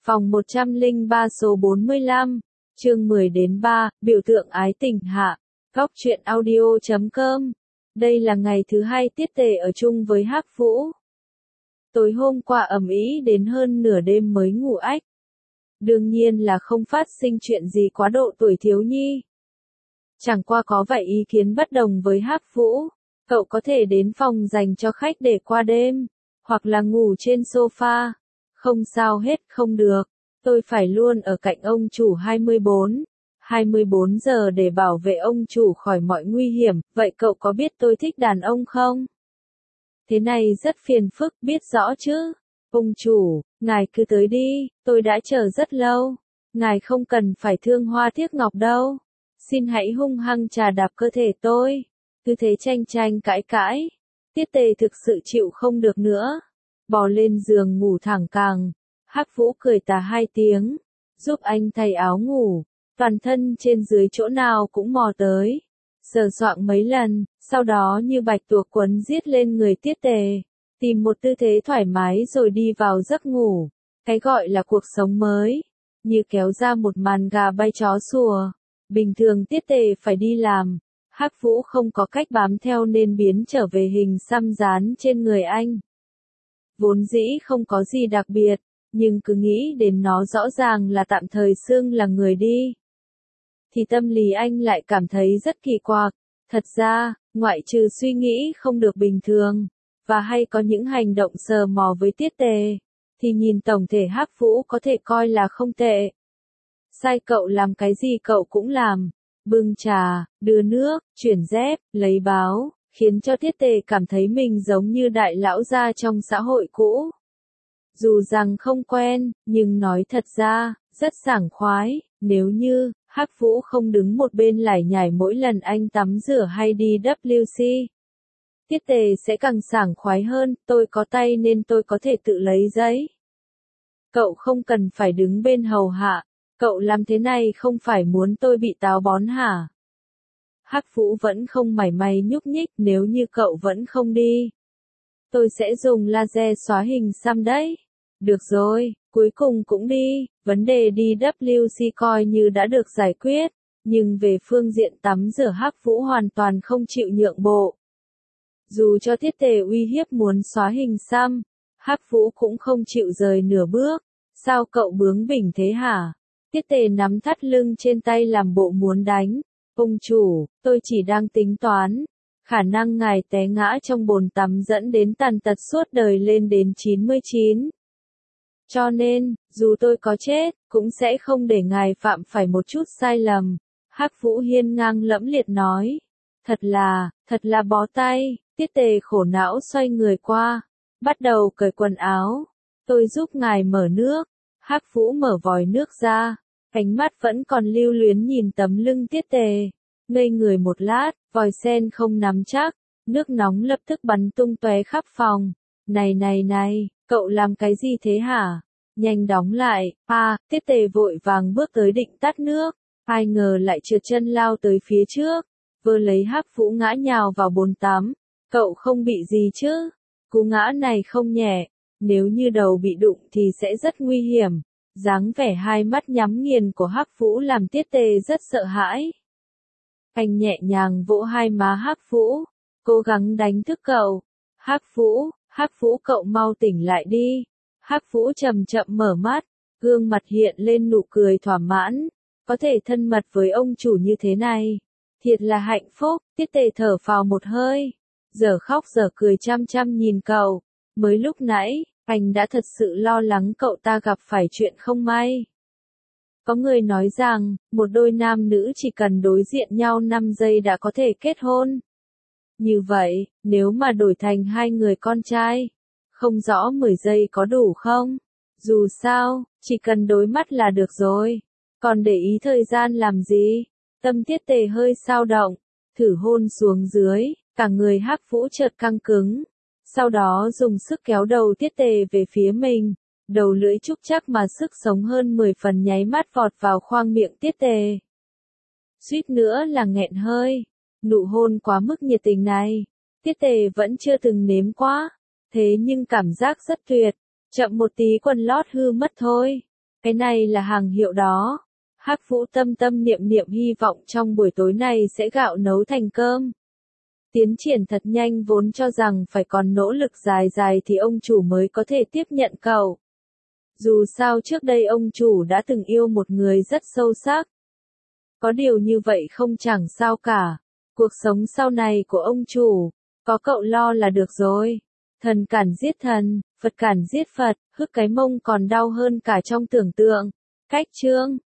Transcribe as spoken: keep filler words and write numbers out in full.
Phòng một trăm lẻ ba số bốn mươi lăm, chương mười đến ba, biểu tượng ái tình hạ. Góc truyện audio chấm com. Đây là ngày thứ hai Tiết Tề ở chung với Hắc Vũ. Tối hôm qua ầm ĩ đến hơn nửa đêm mới ngủ ách. Đương nhiên là không phát sinh chuyện gì quá độ tuổi thiếu nhi. Chẳng qua có vài ý kiến bất đồng với Hắc Vũ. Cậu có thể đến phòng dành cho khách để qua đêm, hoặc là ngủ trên sofa. Không sao hết, không được. Tôi phải luôn ở cạnh ông chủ hai mươi bốn, hai mươi bốn giờ để bảo vệ ông chủ khỏi mọi nguy hiểm. Vậy cậu có biết tôi thích đàn ông không? Thế này rất phiền phức, biết rõ chứ? Ông chủ, ngài cứ tới đi, tôi đã chờ rất lâu. Ngài không cần phải thương hoa tiếc ngọc đâu. Xin hãy hung hăng chà đạp cơ thể tôi. Cứ thế tranh tranh cãi cãi. Tiết Tề thực sự chịu không được nữa. Bò lên giường ngủ thẳng cẳng. Hắc Vũ cười tà hai tiếng, giúp anh thay áo ngủ, toàn thân trên dưới chỗ nào cũng mò tới, sờ soạng mấy lần, sau đó như bạch tuộc quấn giết lên người Tiết Tề, tìm một tư thế thoải mái rồi đi vào giấc ngủ. Cái gọi là cuộc sống mới, như kéo ra một màn gà bay chó sủa. Bình thường Tiết Tề phải đi làm, Hắc Vũ không có cách bám theo nên biến trở về hình xăm dán trên người anh. Vốn dĩ không có gì đặc biệt, nhưng cứ nghĩ đến nó rõ ràng là tạm thời xưng là người đi. Thì tâm lý anh lại cảm thấy rất kỳ quặc. Thật ra, ngoại trừ suy nghĩ không được bình thường, và hay có những hành động sờ mò với Tiết Tề, thì nhìn tổng thể Hắc Vũ có thể coi là không tệ. Sai cậu làm cái gì cậu cũng làm. Bưng trà, đưa nước, chuyển dép, lấy báo, khiến cho Tiết Tề cảm thấy mình giống như đại lão gia trong xã hội cũ. Dù rằng không quen, nhưng nói thật ra, rất sảng khoái. Nếu như Hắc Vũ không đứng một bên lải nhải mỗi lần anh tắm rửa hay đi W C, Tiết Tề sẽ càng sảng khoái hơn. Tôi có tay nên tôi có thể tự lấy giấy. Cậu không cần phải đứng bên hầu hạ. Cậu làm thế này không phải muốn tôi bị táo bón hả? Hắc Vũ vẫn không mảy may nhúc nhích. Nếu như cậu vẫn không đi, tôi sẽ dùng laser xóa hình xăm đấy. Được rồi, cuối cùng cũng đi. Vấn đề đi W C coi như đã được giải quyết, nhưng về phương diện tắm rửa Hắc Vũ hoàn toàn không chịu nhượng bộ. Dù cho Tiết Tề uy hiếp muốn xóa hình xăm, Hắc Vũ cũng không chịu rời nửa bước. Sao cậu bướng bỉnh thế hả? Tiết Tề nắm thắt lưng trên tay làm bộ muốn đánh. Ông chủ, tôi chỉ đang tính toán. Khả năng ngài té ngã trong bồn tắm dẫn đến tàn tật suốt đời lên đến chín mươi chín. Cho nên, dù tôi có chết, cũng sẽ không để ngài phạm phải một chút sai lầm. Hắc Vũ hiên ngang lẫm liệt nói. Thật là, thật là bó tay. Tiết Tề khổ não xoay người qua, bắt đầu cởi quần áo. Tôi giúp ngài mở nước. Hắc Vũ mở vòi nước ra, ánh mắt vẫn còn lưu luyến nhìn tấm lưng Tiết Tề. Ngây người một lát, vòi sen không nắm chắc, nước nóng lập tức bắn tung tóe khắp phòng. Này này này, cậu làm cái gì thế hả? Nhanh đóng lại. À, Tiết Tề vội vàng bước tới định tắt nước, ai ngờ lại trượt chân lao tới phía trước, vơ lấy Hắc Vũ ngã nhào vào bồn tắm. Cậu không bị gì chứ? Cú ngã này không nhẹ, nếu như đầu bị đụng thì sẽ rất nguy hiểm. Dáng vẻ hai mắt nhắm nghiền của Hắc Vũ làm Tiết Tề rất sợ hãi. Anh nhẹ nhàng vỗ hai má Hắc Vũ, cố gắng đánh thức cậu. Hắc Vũ, Hắc Vũ cậu mau tỉnh lại đi. Hắc Vũ chậm chậm mở mắt, gương mặt hiện lên nụ cười thỏa mãn. Có thể thân mật với ông chủ như thế này, thiệt là hạnh phúc. Tiết Tề thở phào một hơi, giờ khóc giờ cười chăm chăm nhìn cậu. Mới lúc nãy, anh đã thật sự lo lắng cậu ta gặp phải chuyện không may. Có người nói rằng, một đôi nam nữ chỉ cần đối diện nhau năm giây đã có thể kết hôn. Như vậy, nếu mà đổi thành hai người con trai, không rõ mười giây có đủ không? Dù sao, chỉ cần đối mắt là được rồi. Còn để ý thời gian làm gì? Tâm Tiết Tề hơi xao động, thử hôn xuống dưới, cả người Hắc Vũ chợt căng cứng. Sau đó dùng sức kéo đầu Tiết Tề về phía mình. Đầu lưỡi trúc chắc mà sức sống hơn mười phần nháy mắt vọt vào khoang miệng Tiết Tề. Suýt nữa là nghẹn hơi. Nụ hôn quá mức nhiệt tình này, Tiết Tề vẫn chưa từng nếm quá. Thế nhưng cảm giác rất tuyệt. Chậm một tí quần lót hư mất thôi. Cái này là hàng hiệu đó. Hắc Vũ tâm tâm niệm niệm hy vọng trong buổi tối này sẽ gạo nấu thành cơm. Tiến triển thật nhanh vốn cho rằng phải còn nỗ lực dài dài thì ông chủ mới có thể tiếp nhận cậu. Dù sao trước đây ông chủ đã từng yêu một người rất sâu sắc. Có điều như vậy không chẳng sao cả. Cuộc sống sau này của ông chủ, có cậu lo là được rồi. Thần cản giết thần, Phật cản giết Phật, hức cái mông còn đau hơn cả trong tưởng tượng. Cách chương